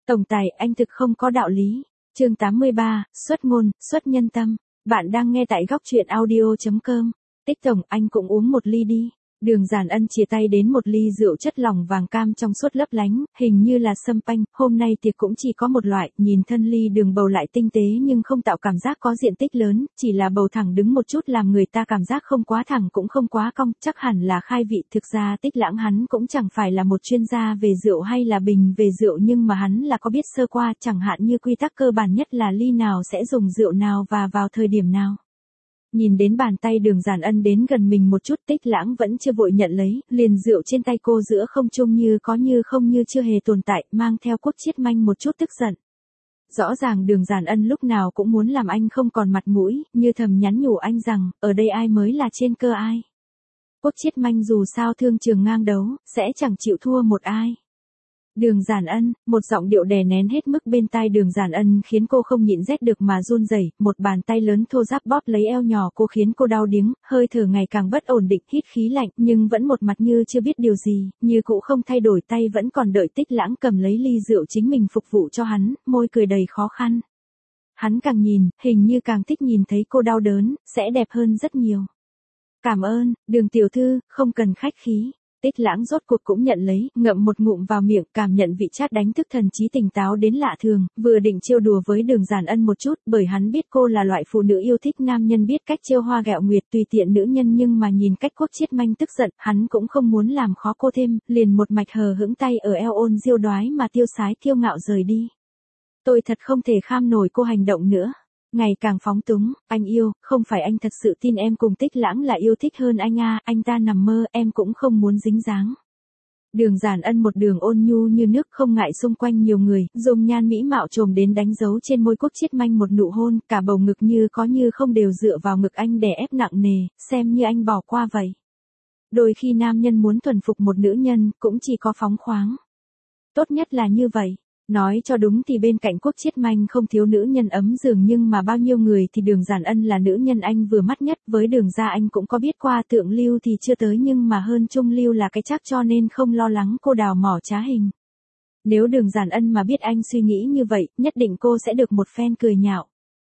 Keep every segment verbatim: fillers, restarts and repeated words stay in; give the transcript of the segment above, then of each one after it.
Tổng tài, anh thực không có đạo lý. Chương tám mươi ba, xuất ngôn, xuất nhân tâm. Bạn đang nghe tại góc truyện audio chấm com. Tích tổng, anh cũng uống một ly đi. Đường Giản Ân chia tay đến một ly rượu chất lỏng vàng cam trong suốt lấp lánh, hình như là sâm panh. Hôm nay tiệc cũng chỉ có một loại, nhìn thân ly đường bầu lại tinh tế nhưng không tạo cảm giác có diện tích lớn, chỉ là bầu thẳng đứng một chút làm người ta cảm giác không quá thẳng cũng không quá cong, chắc hẳn là khai vị. Thực ra Tích Lãng hắn cũng chẳng phải là một chuyên gia về rượu hay là bình về rượu, nhưng mà hắn là có biết sơ qua, chẳng hạn như quy tắc cơ bản nhất là ly nào sẽ dùng rượu nào và vào thời điểm nào. Nhìn đến bàn tay Đường Giản Ân đến gần mình một chút, Tích Lãng vẫn chưa vội nhận lấy, liền rượu trên tay cô giữa không trung như có như không như chưa hề tồn tại, mang theo Quốc Chiết Manh một chút tức giận. Rõ ràng Đường Giản Ân lúc nào cũng muốn làm anh không còn mặt mũi, như thầm nhắn nhủ anh rằng, ở đây ai mới là trên cơ ai. Quốc Chiết Manh dù sao thương trường ngang đấu, sẽ chẳng chịu thua một ai. Đường Giản Ân, một giọng điệu đè nén hết mức bên tai Đường Giản Ân khiến cô không nhịn rét được mà run rẩy, một bàn tay lớn thô ráp bóp lấy eo nhỏ cô khiến cô đau điếng, hơi thở ngày càng bất ổn định, hít khí lạnh, nhưng vẫn một mặt như chưa biết điều gì, như cũ không thay đổi, tay vẫn còn đợi Tích Lãng cầm lấy ly rượu chính mình phục vụ cho hắn, môi cười đầy khó khăn. Hắn càng nhìn, hình như càng thích nhìn thấy cô đau đớn, sẽ đẹp hơn rất nhiều. Cảm ơn, Đường tiểu thư, không cần khách khí. Tích Lãng rốt cuộc cũng nhận lấy, ngậm một ngụm vào miệng, cảm nhận vị chát đánh thức thần trí tỉnh táo đến lạ thường, vừa định trêu đùa với Đường Giản Ân một chút, bởi hắn biết cô là loại phụ nữ yêu thích nam nhân biết cách trêu hoa ghẹo nguyệt tùy tiện nữ nhân, nhưng mà nhìn cách Quốc Chiết Manh tức giận, hắn cũng không muốn làm khó cô thêm, liền một mạch hờ hững tay ở eo ôn diêu đoái mà tiêu sái kiêu ngạo rời đi. Tôi thật không thể kham nổi cô hành động nữa. Ngày càng phóng túng, anh yêu, không phải anh thật sự tin em cùng Tích Lãng là yêu thích hơn anh à, anh ta nằm mơ, em cũng không muốn dính dáng. Đường Giản Ân một đường ôn nhu như nước, không ngại xung quanh nhiều người, dùng nhan mỹ mạo trồm đến đánh dấu trên môi Quốc Chiết Manh một nụ hôn, cả bầu ngực như có như không đều dựa vào ngực anh đè ép nặng nề, xem như anh bỏ qua vậy. Đôi khi nam nhân muốn thuần phục một nữ nhân, cũng chỉ có phóng khoáng. Tốt nhất là như vậy. Nói cho đúng thì bên cạnh Quốc Chiết Manh không thiếu nữ nhân ấm giường, nhưng mà bao nhiêu người thì Đường Giản Ân là nữ nhân anh vừa mắt nhất, với Đường gia anh cũng có biết qua, thượng lưu thì chưa tới nhưng mà hơn trung lưu là cái chắc, cho nên không lo lắng cô đào mỏ trá hình. Nếu Đường Giản Ân mà biết anh suy nghĩ như vậy, nhất định cô sẽ được một phen cười nhạo.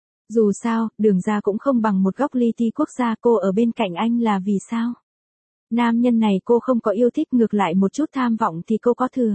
Dù sao, Đường gia cũng không bằng một góc li ti quốc gia, cô ở bên cạnh anh là vì sao? Nam nhân này cô không có yêu thích, ngược lại một chút tham vọng thì cô có thừa.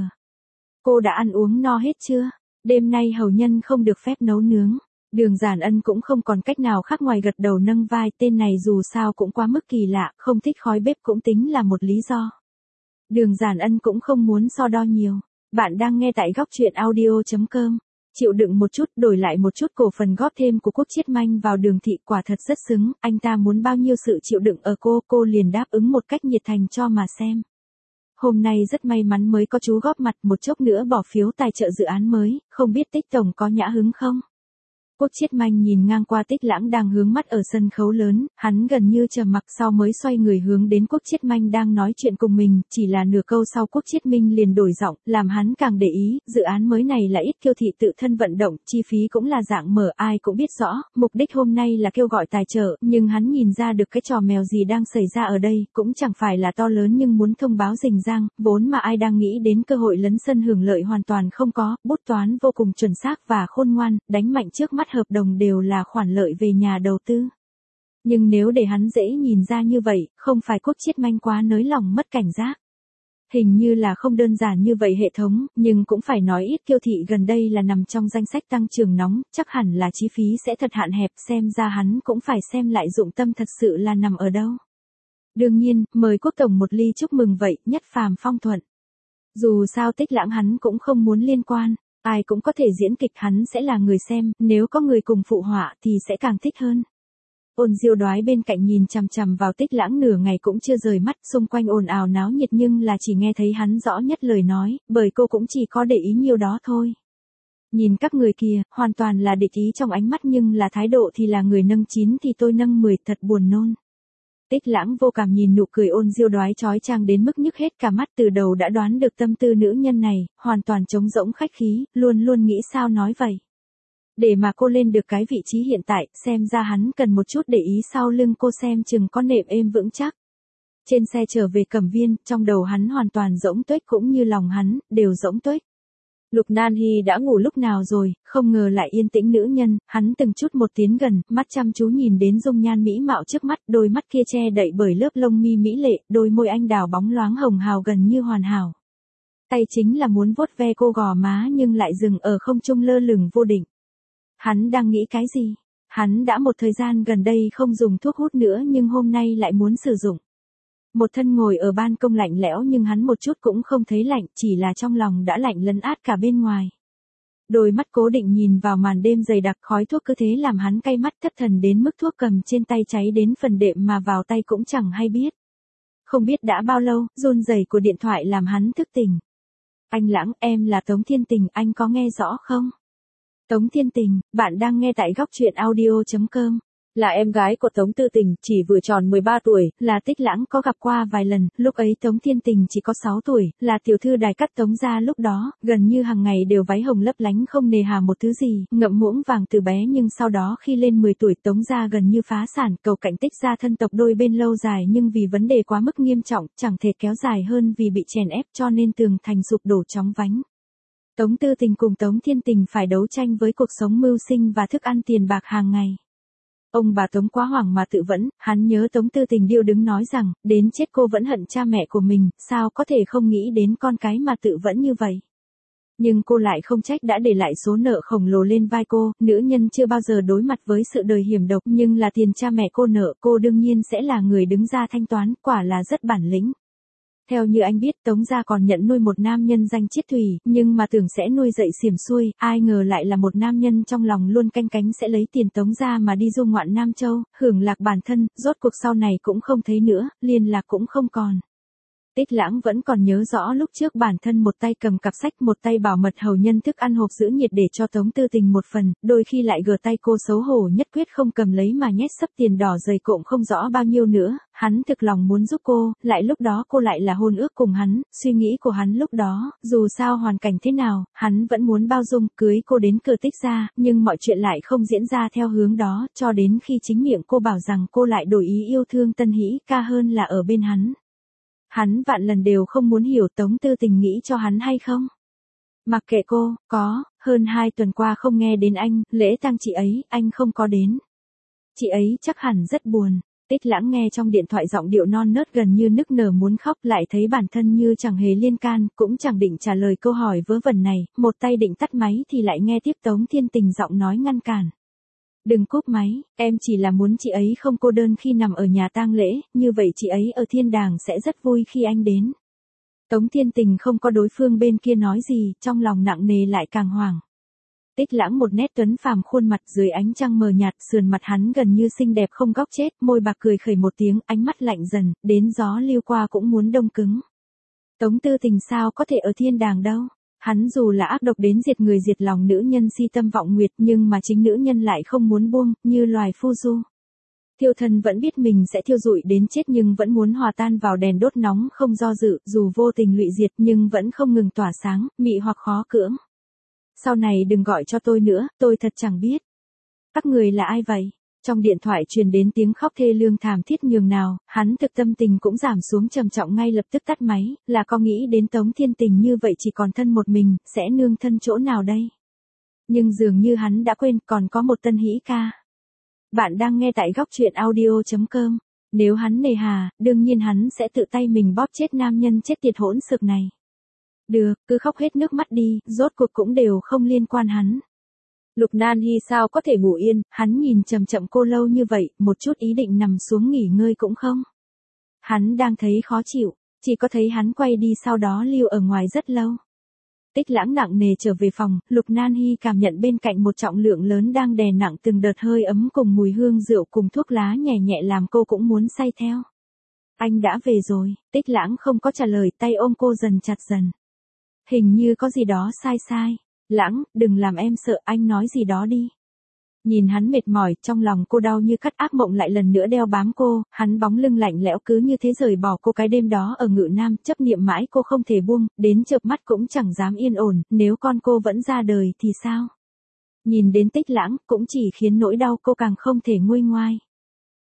Cô đã ăn uống no hết chưa? Đêm nay hầu nhân không được phép nấu nướng. Đường Giản Ân cũng không còn cách nào khác ngoài gật đầu nâng vai, tên này dù sao cũng quá mức kỳ lạ, không thích khói bếp cũng tính là một lý do. Đường Giản Ân cũng không muốn so đo nhiều. Bạn đang nghe tại góc truyện audio chấm com. Chịu đựng một chút, đổi lại một chút cổ phần góp thêm của Quốc Chiết Manh vào Đường thị, quả thật rất xứng, anh ta muốn bao nhiêu sự chịu đựng ở cô, cô liền đáp ứng một cách nhiệt thành cho mà xem. Hôm nay rất may mắn mới có chú góp mặt, một chốc nữa bỏ phiếu tài trợ dự án mới, không biết Tích tổng có nhã hứng không? Quốc Chiết Manh nhìn ngang qua Tích Lãng đang hướng mắt ở sân khấu lớn, hắn gần như trầm mặc, sau mới xoay người hướng đến Quốc Chiết Manh đang nói chuyện cùng mình, chỉ là nửa câu sau Quốc Chiết Minh liền đổi giọng, làm hắn càng để ý, dự án mới này là ít kiêu thị tự thân vận động, chi phí cũng là dạng mở, ai cũng biết rõ, mục đích hôm nay là kêu gọi tài trợ, nhưng hắn nhìn ra được cái trò mèo gì đang xảy ra ở đây, cũng chẳng phải là to lớn nhưng muốn thông báo rình rang, vốn mà ai đang nghĩ đến cơ hội lấn sân hưởng lợi hoàn toàn không có, bút toán vô cùng chuẩn xác và khôn ngoan, đánh mạnh trước mắt hợp đồng đều là khoản lợi về nhà đầu tư. Nhưng nếu để hắn dễ nhìn ra như vậy, không phải Quốc Chiết Manh quá nới lòng mất cảnh giác. Hình như là không đơn giản như vậy hệ thống, nhưng cũng phải nói ít kiêu thị gần đây là nằm trong danh sách tăng trưởng nóng, chắc hẳn là chi phí sẽ thật hạn hẹp, xem ra hắn cũng phải xem lại dụng tâm thật sự là nằm ở đâu. Đương nhiên, mời Quốc tổng một ly chúc mừng vậy, nhất phàm phong thuận. Dù sao Tích Lãng hắn cũng không muốn liên quan. Ai cũng có thể diễn kịch, hắn sẽ là người xem, nếu có người cùng phụ họa thì sẽ càng thích hơn. Ôn diêu đoái bên cạnh nhìn chằm chằm vào Tích Lãng nửa ngày cũng chưa rời mắt, xung quanh ồn ào náo nhiệt nhưng là chỉ nghe thấy hắn rõ nhất lời nói, bởi cô cũng chỉ có để ý nhiều đó thôi. Nhìn các người kia, hoàn toàn là địch ý trong ánh mắt nhưng là thái độ thì là người nâng chín thì tôi nâng mười, thật buồn nôn. Tích Lãng vô cảm nhìn nụ cười ôn diêu đoái chói chang đến mức nhức hết cả mắt, từ đầu đã đoán được tâm tư nữ nhân này, hoàn toàn trống rỗng khách khí, luôn luôn nghĩ sao nói vậy. Để mà cô lên được cái vị trí hiện tại, xem ra hắn cần một chút để ý sau lưng cô xem chừng có nệm êm vững chắc. Trên xe trở về Cẩm Viên, trong đầu hắn hoàn toàn rỗng tuếch cũng như lòng hắn, đều rỗng tuếch. Lục Nan Hy đã ngủ lúc nào rồi, không ngờ lại yên tĩnh nữ nhân, hắn từng chút một tiến gần, mắt chăm chú nhìn đến dung nhan mỹ mạo trước mắt, đôi mắt kia che đậy bởi lớp lông mi mỹ lệ, đôi môi anh đào bóng loáng hồng hào gần như hoàn hảo. Tay chính là muốn vuốt ve cô gò má nhưng lại dừng ở không trung lơ lửng vô định. Hắn đang nghĩ cái gì? Hắn đã một thời gian gần đây không dùng thuốc hút nữa nhưng hôm nay lại muốn sử dụng. Một thân ngồi ở ban công lạnh lẽo nhưng hắn một chút cũng không thấy lạnh, chỉ là trong lòng đã lạnh lấn át cả bên ngoài. Đôi mắt cố định nhìn vào màn đêm dày đặc, khói thuốc cứ thế làm hắn cay mắt thất thần đến mức thuốc cầm trên tay cháy đến phần đệm mà vào tay cũng chẳng hay biết. Không biết đã bao lâu, run rẩy của điện thoại làm hắn thức tỉnh. Anh Lãng, em là Tống Thiên Tình, anh có nghe rõ không? Tống Thiên Tình, bạn đang nghe tại góc truyện audio chấm com. Là em gái của Tống Tư Tình, chỉ vừa tròn mười ba tuổi, là Tích Lãng có gặp qua vài lần, lúc ấy Tống Thiên Tình chỉ có sáu tuổi, là tiểu thư đài cắt Tống gia lúc đó, gần như hàng ngày đều váy hồng lấp lánh không nề hà một thứ gì, ngậm muỗng vàng từ bé nhưng sau đó khi lên mười tuổi Tống gia gần như phá sản, cầu cạnh Tích gia thân tộc đôi bên lâu dài nhưng vì vấn đề quá mức nghiêm trọng, chẳng thể kéo dài hơn vì bị chèn ép cho nên tường thành sụp đổ chóng vánh. Tống Tư Tình cùng Tống Thiên Tình phải đấu tranh với cuộc sống mưu sinh và thức ăn tiền bạc hàng ngày. Ông bà Tống quá hoảng mà tự vẫn, hắn nhớ Tống Tư Tình điêu đứng nói rằng, đến chết cô vẫn hận cha mẹ của mình, sao có thể không nghĩ đến con cái mà tự vẫn như vậy. Nhưng cô lại không trách đã để lại số nợ khổng lồ lên vai cô, nữ nhân chưa bao giờ đối mặt với sự đời hiểm độc nhưng là tiền cha mẹ cô nợ, cô đương nhiên sẽ là người đứng ra thanh toán, quả là rất bản lĩnh. Theo như anh biết Tống gia còn nhận nuôi một nam nhân danh Chiết Thủy, nhưng mà tưởng sẽ nuôi dạy xiểm xuôi, ai ngờ lại là một nam nhân trong lòng luôn canh cánh sẽ lấy tiền Tống gia mà đi du ngoạn Nam Châu, hưởng lạc bản thân, rốt cuộc sau này cũng không thấy nữa, liên lạc cũng không còn. Tích Lãng vẫn còn nhớ rõ lúc trước bản thân một tay cầm cặp sách một tay bảo mật hầu nhân thức ăn hộp giữ nhiệt để cho Tống Tư Tình một phần, đôi khi lại gờ tay cô xấu hổ nhất quyết không cầm lấy mà nhét sấp tiền đỏ dày cộm không rõ bao nhiêu nữa, hắn thực lòng muốn giúp cô, lại lúc đó cô lại là hôn ước cùng hắn, suy nghĩ của hắn lúc đó, dù sao hoàn cảnh thế nào, hắn vẫn muốn bao dung, cưới cô đến cửa Tích gia, nhưng mọi chuyện lại không diễn ra theo hướng đó, cho đến khi chính miệng cô bảo rằng cô lại đổi ý yêu thương Tân Hỷ ca hơn là ở bên hắn. Hắn vạn lần đều không muốn hiểu Tống Tư Tình nghĩ cho hắn hay không. Mặc kệ cô, có, hơn hai tuần qua không nghe đến anh, lễ tang chị ấy, anh không có đến. Chị ấy chắc hẳn rất buồn. Tích Lãng nghe trong điện thoại giọng điệu non nớt gần như nức nở muốn khóc, lại thấy bản thân như chẳng hề liên can, cũng chẳng định trả lời câu hỏi vớ vẩn này, một tay định tắt máy thì lại nghe tiếp Tống Thiên Tình giọng nói ngăn cản. Đừng cúp máy, em chỉ là muốn chị ấy không cô đơn khi nằm ở nhà tang lễ, như vậy chị ấy ở thiên đàng sẽ rất vui khi anh đến. Tống Thiên Tình không có đối phương bên kia nói gì, trong lòng nặng nề lại càng hoảng. Tích Lãng một nét tuấn phàm khuôn mặt dưới ánh trăng mờ nhạt, sườn mặt hắn gần như xinh đẹp không góc chết, môi bạc cười khẩy một tiếng, ánh mắt lạnh dần, đến gió lưu qua cũng muốn đông cứng. Tống Tư Tình sao có thể ở thiên đàng đâu? Hắn dù là ác độc đến diệt người diệt lòng nữ nhân si tâm vọng nguyệt nhưng mà chính nữ nhân lại không muốn buông, như loài phu du. Thiêu thần vẫn biết mình sẽ thiêu rụi đến chết nhưng vẫn muốn hòa tan vào đèn đốt nóng không do dự, dù vô tình lụy diệt nhưng vẫn không ngừng tỏa sáng, mị hoặc khó cưỡng. Sau này đừng gọi cho tôi nữa, tôi thật chẳng biết. Các người là ai vậy? Trong điện thoại truyền đến tiếng khóc thê lương thảm thiết nhường nào, hắn thực tâm tình cũng giảm xuống trầm trọng ngay lập tức tắt máy, là có nghĩ đến Tống Thiên Tình như vậy chỉ còn thân một mình, sẽ nương thân chỗ nào đây? Nhưng dường như hắn đã quên còn có một Tân Hỷ ca. Bạn đang nghe tại góc truyện audio chấm com. Nếu hắn nề hà, đương nhiên hắn sẽ tự tay mình bóp chết nam nhân chết tiệt hỗn xược này. Được, cứ khóc hết nước mắt đi, rốt cuộc cũng đều không liên quan hắn. Lục Nan Hy sao có thể ngủ yên, hắn nhìn chậm chậm cô lâu như vậy, một chút ý định nằm xuống nghỉ ngơi cũng không. Hắn đang thấy khó chịu, chỉ có thấy hắn quay đi sau đó lưu ở ngoài rất lâu. Tích Lãng nặng nề trở về phòng, Lục Nan Hy cảm nhận bên cạnh một trọng lượng lớn đang đè nặng từng đợt hơi ấm cùng mùi hương rượu cùng thuốc lá nhẹ nhẹ làm cô cũng muốn say theo. Anh đã về rồi, Tích Lãng không có trả lời, tay ôm cô dần chặt dần. Hình như có gì đó sai sai. Lãng, đừng làm em sợ, anh nói gì đó đi. Nhìn hắn mệt mỏi, trong lòng cô đau như cắt, ác mộng lại lần nữa đeo bám cô, hắn bóng lưng lạnh lẽo cứ như thế rời bỏ cô cái đêm đó ở Ngự Nam, chấp niệm mãi cô không thể buông, đến chợp mắt cũng chẳng dám yên ổn, nếu con cô vẫn ra đời thì sao? Nhìn đến Tích Lãng, cũng chỉ khiến nỗi đau cô càng không thể nguôi ngoai.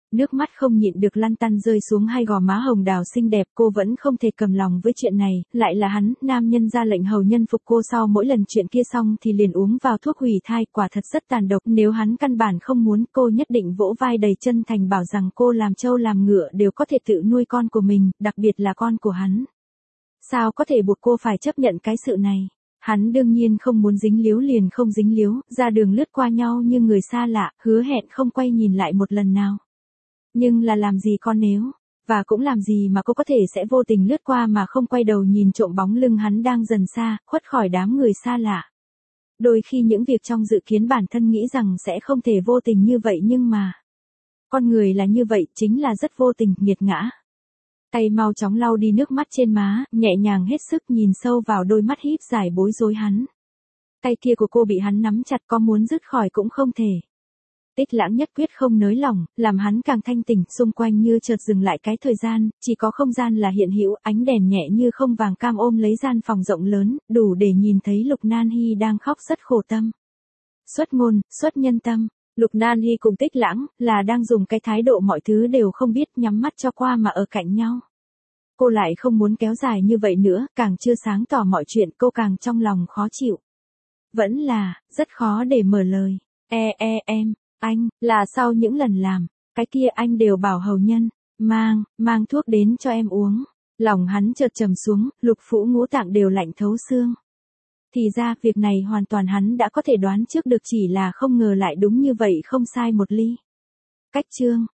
Nước mắt không nhịn được lăn tăn rơi xuống hai gò má hồng đào xinh đẹp, cô vẫn không thể cầm lòng với chuyện này, lại là hắn, nam nhân ra lệnh hầu nhân phục cô sau mỗi lần chuyện kia xong thì liền uống vào thuốc hủy thai, quả thật rất tàn độc, nếu hắn căn bản không muốn cô nhất định vỗ vai đầy chân thành bảo rằng cô làm trâu làm ngựa đều có thể tự nuôi con của mình, đặc biệt là con của hắn. Sao có thể buộc cô phải chấp nhận cái sự này? Hắn đương nhiên không muốn dính líu liền không dính líu, ra đường lướt qua nhau như người xa lạ, hứa hẹn không quay nhìn lại một lần nào. Nhưng là làm gì con nếu, và cũng làm gì mà cô có thể sẽ vô tình lướt qua mà không quay đầu nhìn trộm bóng lưng hắn đang dần xa, khuất khỏi đám người xa lạ. Đôi khi những việc trong dự kiến bản thân nghĩ rằng sẽ không thể vô tình như vậy nhưng mà, con người là như vậy, chính là rất vô tình, nghiệt ngã. Tay mau chóng lau đi nước mắt trên má, nhẹ nhàng hết sức nhìn sâu vào đôi mắt híp dài bối rối hắn. Tay kia của cô bị hắn nắm chặt, có muốn dứt khỏi cũng không thể. Tích Lãng nhất quyết không nới lỏng, làm hắn càng thanh tỉnh, xung quanh như chợt dừng lại cái thời gian, chỉ có không gian là hiện hữu, ánh đèn nhẹ như không vàng cam ôm lấy gian phòng rộng lớn, đủ để nhìn thấy Lục Nan Hi đang khóc rất khổ tâm. Xuất ngôn, xuất nhân tâm. Lục Nan Hi cùng Tích Lãng, là đang dùng cái thái độ mọi thứ đều không biết, nhắm mắt cho qua mà ở cạnh nhau. Cô lại không muốn kéo dài như vậy nữa, càng chưa sáng tỏ mọi chuyện cô càng trong lòng khó chịu. Vẫn là, rất khó để mở lời. E e em, anh, là sau những lần làm, cái kia anh đều bảo hầu nhân, mang, mang thuốc đến cho em uống. Lòng hắn chợt trầm xuống, lục phủ ngũ tạng đều lạnh thấu xương. Thì ra, việc này hoàn toàn hắn đã có thể đoán trước được, chỉ là không ngờ lại đúng như vậy, không sai một ly. Cách chương